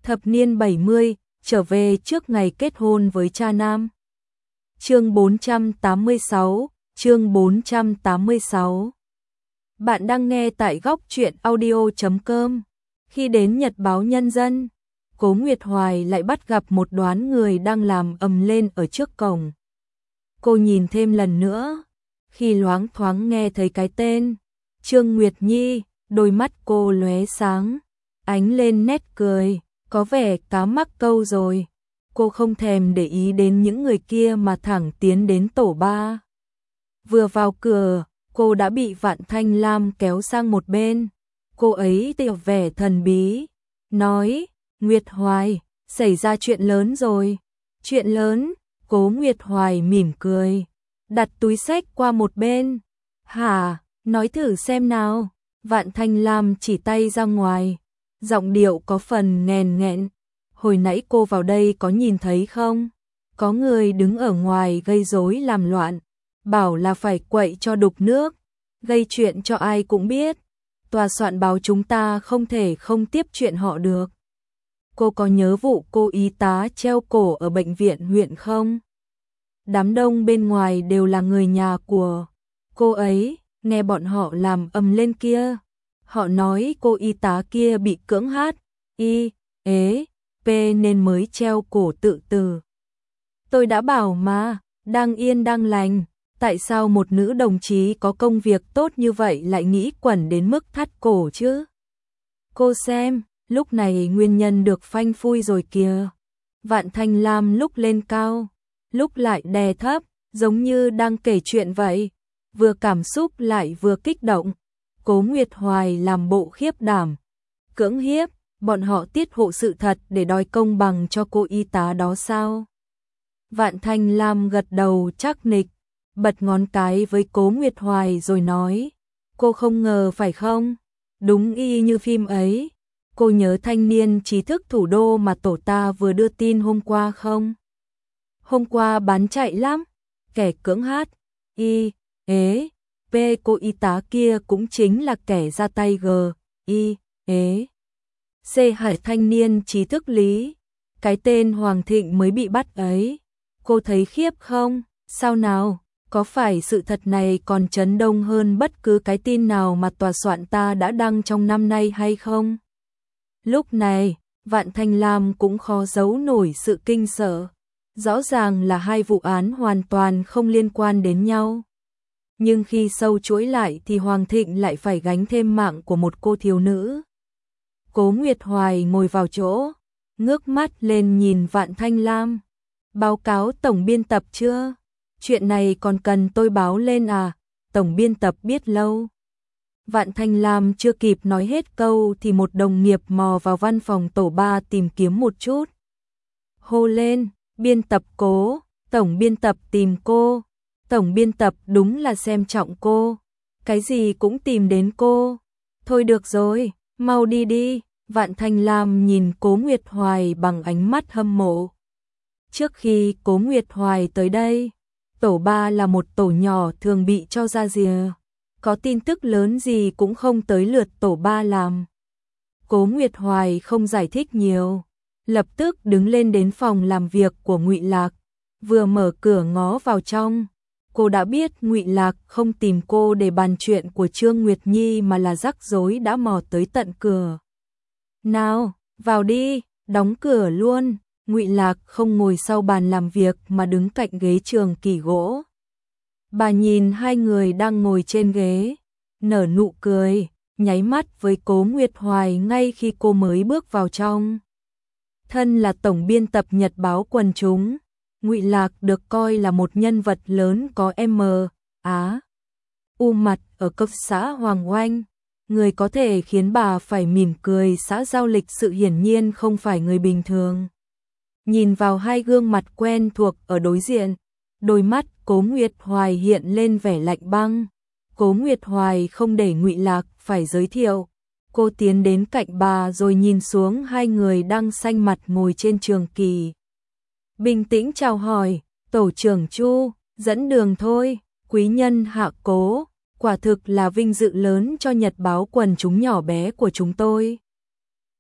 Thập niên 70, trở về trước ngày kết hôn với cha nam. Chương 486, chương 486. Bạn đang nghe tại góc truyện audio.com. Khi đến Nhật báo Nhân dân, Cố Nguyệt Hoài lại bắt gặp một đoán người đang làm ầm lên ở trước cổng. Cô nhìn thêm lần nữa, khi loáng thoáng nghe thấy cái tên Trương Nguyệt Nhi, đôi mắt cô lóe sáng, ánh lên nét cười, có vẻ cá mắc câu rồi. Cô không thèm để ý đến những người kia mà thẳng tiến đến tổ 3. Vừa vào cửa, cô đã bị Vạn Thanh Lam kéo sang một bên. Cô ấy tỏ vẻ thần bí, nói, Nguyệt Hoài, xảy ra chuyện lớn rồi. Chuyện lớn? Cố Nguyệt Hoài mỉm cười, đặt túi xách qua một bên. Hả, nói thử xem nào. Vạn Thanh Lam chỉ tay ra ngoài, giọng điệu có phần nghèn nghẹn. Hồi nãy cô vào đây có nhìn thấy không? Có người đứng ở ngoài gây rối làm loạn, bảo là phải quậy cho đục nước, gây chuyện cho ai cũng biết. Tòa soạn báo chúng ta không thể không tiếp chuyện họ được. Cô có nhớ vụ cô y tá treo cổ ở bệnh viện huyện không? Đám đông bên ngoài đều là người nhà của cô ấy, nghe bọn họ làm ầm lên kia. Họ nói cô y tá kia bị cưỡng P nên mới treo cổ tự tử. Tôi đã bảo mà, đang yên đang lành, tại sao một nữ đồng chí có công việc tốt như vậy lại nghĩ quẩn đến mức thắt cổ chứ? Cô xem, lúc này nguyên nhân được phanh phui rồi kìa. Vạn Thanh Lam lúc lên cao, lúc lại đè thấp, giống như đang kể chuyện vậy, vừa cảm xúc lại vừa kích động. Cố Nguyệt Hoài làm bộ khiếp đảm, cưỡng hiếp, bọn họ tiết lộ sự thật để đòi công bằng cho cô y tá đó sao? Vạn Thanh Lam gật đầu chắc nịch, bật ngón cái với Cố Nguyệt Hoài rồi nói, cô không ngờ phải không? Đúng y như phim ấy. Cô nhớ thanh niên trí thức thủ đô mà tổ ta vừa đưa tin hôm qua không? Hôm qua bán chạy lắm, kẻ cưỡng P cô y tá kia cũng chính là kẻ ra tay C hại thanh niên trí thức Lý. Cái tên Hoàng Thịnh mới bị bắt ấy. Cô thấy khiếp không? Sao nào? Có phải sự thật này còn chấn động hơn bất cứ cái tin nào mà tòa soạn ta đã đăng trong năm nay hay không? Lúc này, Vạn Thanh Lam cũng khó giấu nổi sự kinh sợ. Rõ ràng là hai vụ án hoàn toàn không liên quan đến nhau. Nhưng khi sâu chuỗi lại thì Hoàng Thịnh lại phải gánh thêm mạng của một cô thiếu nữ. Cố Nguyệt Hoài ngồi vào chỗ, ngước mắt lên nhìn Vạn Thanh Lam. Báo cáo tổng biên tập chưa? Chuyện này còn cần tôi báo lên à? Tổng biên tập biết lâu. Vạn Thanh Lam chưa kịp nói hết câu thì một đồng nghiệp mò vào văn phòng tổ 3 tìm kiếm một chút. Hô lên, biên tập Cố, tổng biên tập tìm cô. Tổng biên tập đúng là xem trọng cô, cái gì cũng tìm đến cô. Thôi được rồi, mau đi đi. Vạn Thanh Lam nhìn Cố Nguyệt Hoài bằng ánh mắt hâm mộ. Trước khi Cố Nguyệt Hoài tới đây, tổ 3 là một tổ nhỏ thường bị cho ra rìa. Có tin tức lớn gì cũng không tới lượt tổ 3 làm. Cố Nguyệt Hoài không giải thích nhiều, lập tức đứng lên đến phòng làm việc của Ngụy Lạc, vừa mở cửa ngó vào trong. Cô đã biết Ngụy Lạc không tìm cô để bàn chuyện của Trương Nguyệt Nhi mà là rắc rối đã mò tới tận cửa. Nào, vào đi, đóng cửa luôn. Ngụy Lạc không ngồi sau bàn làm việc mà đứng cạnh ghế trường kỳ gỗ. Bà nhìn hai người đang ngồi trên ghế, nở nụ cười, nháy mắt với Cố Nguyệt Hoài ngay khi cô mới bước vào trong. Thân là tổng biên tập Nhật báo Quần Chúng, Ngụy Lạc được coi là một nhân vật lớn có mặt ở cấp xã Hoàng Oanh. Người có thể khiến bà phải mỉm cười xã giao lịch sự hiển nhiên không phải người bình thường. Nhìn vào hai gương mặt quen thuộc ở đối diện, đôi mắt Cố Nguyệt Hoài hiện lên vẻ lạnh băng. Cố Nguyệt Hoài không để Ngụy Lạc phải giới thiệu. Cô tiến đến cạnh bà rồi nhìn xuống hai người đang xanh mặt ngồi trên trường kỳ. Bình tĩnh chào hỏi, tổ trưởng Chu, dẫn đường thôi, quý nhân Hạ Cố, quả thực là vinh dự lớn cho Nhật báo Quần Chúng nhỏ bé của chúng tôi.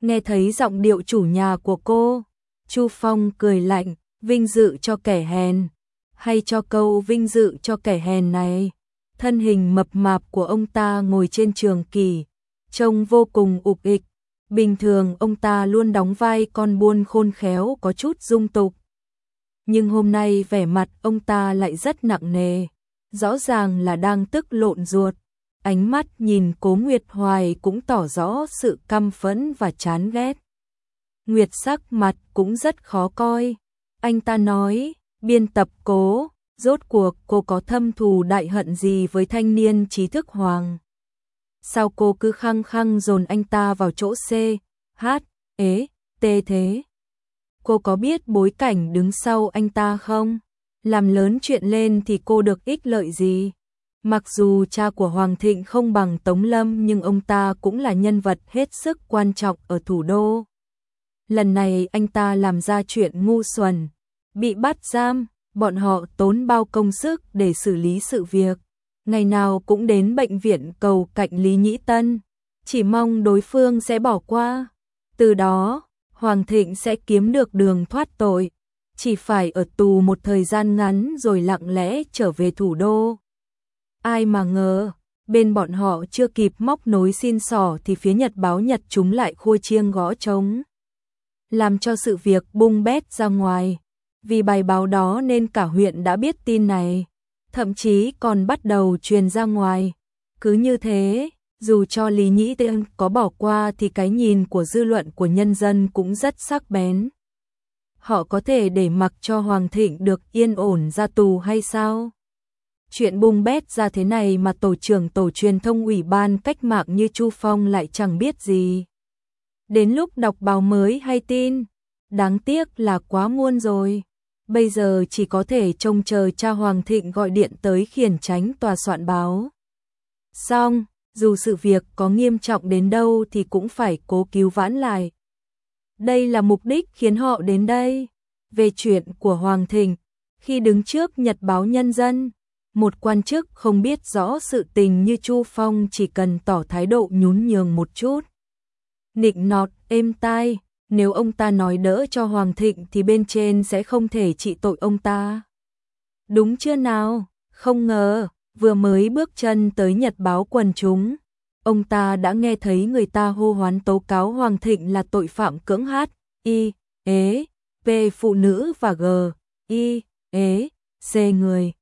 Nghe thấy giọng điệu chủ nhà của cô, Chu Phong cười lạnh, vinh dự cho kẻ hèn, hay cho câu vinh dự cho kẻ hèn này. Thân hình mập mạp của ông ta ngồi trên trường kỷ, trông vô cùng ục ịch. Bình thường ông ta luôn đóng vai con buôn khôn khéo có chút dung tục. Nhưng hôm nay vẻ mặt ông ta lại rất nặng nề, rõ ràng là đang tức lộn ruột. Ánh mắt nhìn Cố Nguyệt Hoài cũng tỏ rõ sự căm phẫn và chán ghét. Nguyệt sắc mặt cũng rất khó coi. Anh ta nói, biên tập Cố, rốt cuộc cô có thâm thù đại hận gì với thanh niên trí thức Hoàng? Sao cô cứ khăng khăng dồn anh ta vào chỗ C, H, ế, T thế? Cô có biết bối cảnh đứng sau anh ta không? Làm lớn chuyện lên thì cô được ích lợi gì? Mặc dù cha của Hoàng Thịnh không bằng Tống Lâm nhưng ông ta cũng là nhân vật hết sức quan trọng ở thủ đô. Lần này anh ta làm ra chuyện ngu xuẩn, bị bắt giam, bọn họ tốn bao công sức để xử lý sự việc. Ngày nào cũng đến bệnh viện cầu cạnh Lý Nhĩ Tân, chỉ mong đối phương sẽ bỏ qua. Từ đó, Hoàng Thịnh sẽ kiếm được đường thoát tội, chỉ phải ở tù một thời gian ngắn rồi lặng lẽ trở về thủ đô. Ai mà ngờ, bên bọn họ chưa kịp móc nối xin xỏ thì phía Nhật báo Nhật chúng lại khua chiêng gõ trống, làm cho sự việc bung bét ra ngoài. Vì bài báo đó nên cả huyện đã biết tin này, thậm chí còn bắt đầu truyền ra ngoài. Cứ như thế, dù cho Lý Nhĩ Tân có bỏ qua thì cái nhìn của dư luận của nhân dân cũng rất sắc bén. Họ có thể để mặc cho Hoàng Thịnh được yên ổn ra tù hay sao? Chuyện bung bét ra thế này mà tổ trưởng tổ truyền thông Ủy ban Cách mạng như Chu Phong lại chẳng biết gì. Đến lúc đọc báo mới hay tin, đáng tiếc là quá muộn rồi. Bây giờ chỉ có thể trông chờ cha Hoàng Thịnh gọi điện tới khiển tránh tòa soạn báo. Xong, dù sự việc có nghiêm trọng đến đâu thì cũng phải cố cứu vãn lại. Đây là mục đích khiến họ đến đây. Về chuyện của Hoàng Thịnh, khi đứng trước Nhật báo Nhân dân, một quan chức không biết rõ sự tình như Chu Phong chỉ cần tỏ thái độ nhún nhường một chút, nịnh nọt, êm tai, nếu ông ta nói đỡ cho Hoàng Thịnh thì bên trên sẽ không thể trị tội ông ta. Đúng chưa nào? Không ngờ, vừa mới bước chân tới Nhật báo Quần chúng, ông ta đã nghe thấy người ta hô hoán tố cáo Hoàng Thịnh là tội phạm cưỡng H, I, ế, P phụ nữ và G, I, ế, C người.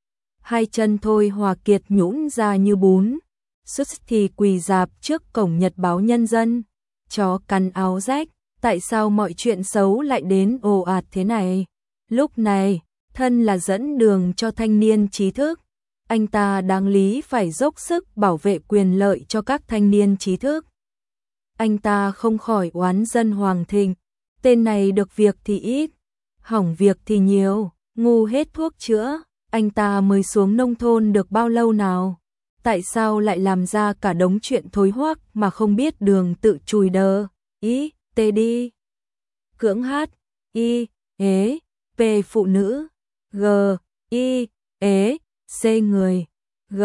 Hai chân Thôi Hòa Kiệt nhũn ra như bún, xuất thì quỳ rạp trước cổng Nhật báo Nhân dân, chó cắn áo rách, tại sao mọi chuyện xấu lại đến ồ ạt thế này? Lúc này, thân là dẫn đường cho thanh niên trí thức, anh ta đáng lý phải dốc sức bảo vệ quyền lợi cho các thanh niên trí thức. Anh ta không khỏi oán dân Hoàng Thịnh, tên này được việc thì ít, hỏng việc thì nhiều, ngu hết thuốc chữa. Anh ta mới xuống nông thôn được bao lâu nào? Tại sao lại làm ra cả đống chuyện thối hoắc mà không biết đường tự chùi đờ? Ý, tê đi. Cưỡng H, I, ế, P phụ nữ, G, I, ế, C người, G,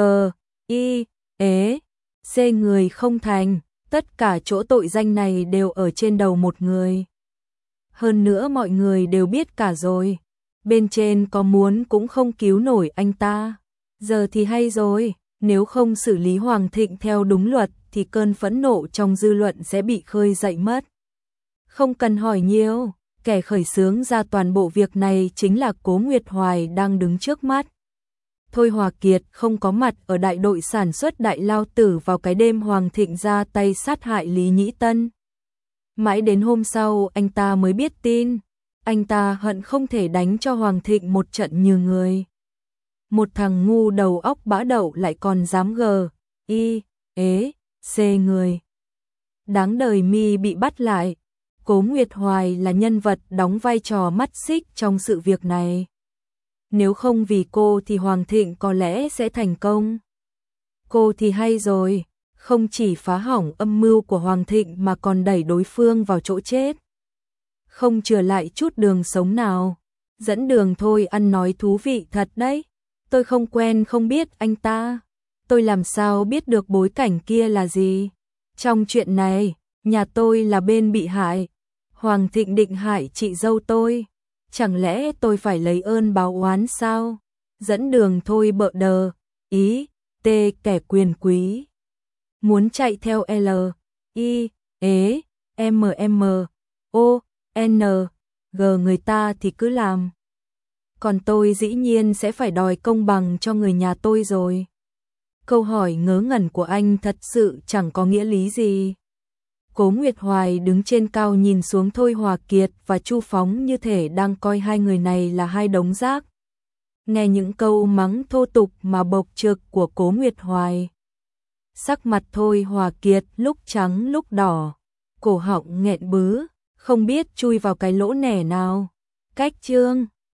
I, ế, C người không thành. Tất cả chỗ tội danh này đều ở trên đầu một người. Hơn nữa mọi người đều biết cả rồi. Bên trên có muốn cũng không cứu nổi anh ta. Giờ thì hay rồi, nếu không xử lý Hoàng Thịnh theo đúng luật thì cơn phẫn nộ trong dư luận sẽ bị khơi dậy mất. Không cần hỏi nhiều, kẻ khởi xướng ra toàn bộ việc này chính là Cố Nguyệt Hoài đang đứng trước mắt. Thôi Hòa Kiệt không có mặt ở đại đội sản xuất Đại Lao Tử vào cái đêm Hoàng Thịnh ra tay sát hại Lý Nhĩ Tân. Mãi đến hôm sau anh ta mới biết tin. Anh ta hận không thể đánh cho Hoàng Thịnh một trận như người. Một thằng ngu đầu óc bã đậu lại còn dám gờ, I, ế, C người. Đáng đời mi bị bắt lại. Cố Nguyệt Hoài là nhân vật đóng vai trò mắt xích trong sự việc này. Nếu không vì cô thì Hoàng Thịnh có lẽ sẽ thành công. Cô thì hay rồi, không chỉ phá hỏng âm mưu của Hoàng Thịnh mà còn đẩy đối phương vào chỗ chết. Không chừa lại chút đường sống nào. Dẫn đường thôi ăn nói thú vị thật đấy. Tôi không quen không biết anh ta. Tôi làm sao biết được bối cảnh kia là gì. Trong chuyện này, Nhà tôi là bên bị hại, Hoàng Thịnh định hại chị dâu tôi, chẳng lẽ tôi phải lấy ơn báo oán sao? Dẫn đường thôi bợ đờ, ý, T kẻ quyền quý. Muốn chạy theo L, I, ế, M, O, N, G người ta thì cứ làm. Còn tôi dĩ nhiên sẽ phải đòi công bằng cho người nhà tôi rồi. Câu hỏi ngớ ngẩn của anh thật sự chẳng có nghĩa lý gì. Cố Nguyệt Hoài đứng trên cao nhìn xuống Thôi Hòa Kiệt và Chu Phóng như thể đang coi hai người này là hai đống rác. Nghe những câu mắng thô tục mà bộc trực của Cố Nguyệt Hoài. Sắc mặt Thôi Hòa Kiệt lúc trắng lúc đỏ, cổ họng nghẹn bứ, không biết chui vào cái lỗ nẻ nào. Cách chương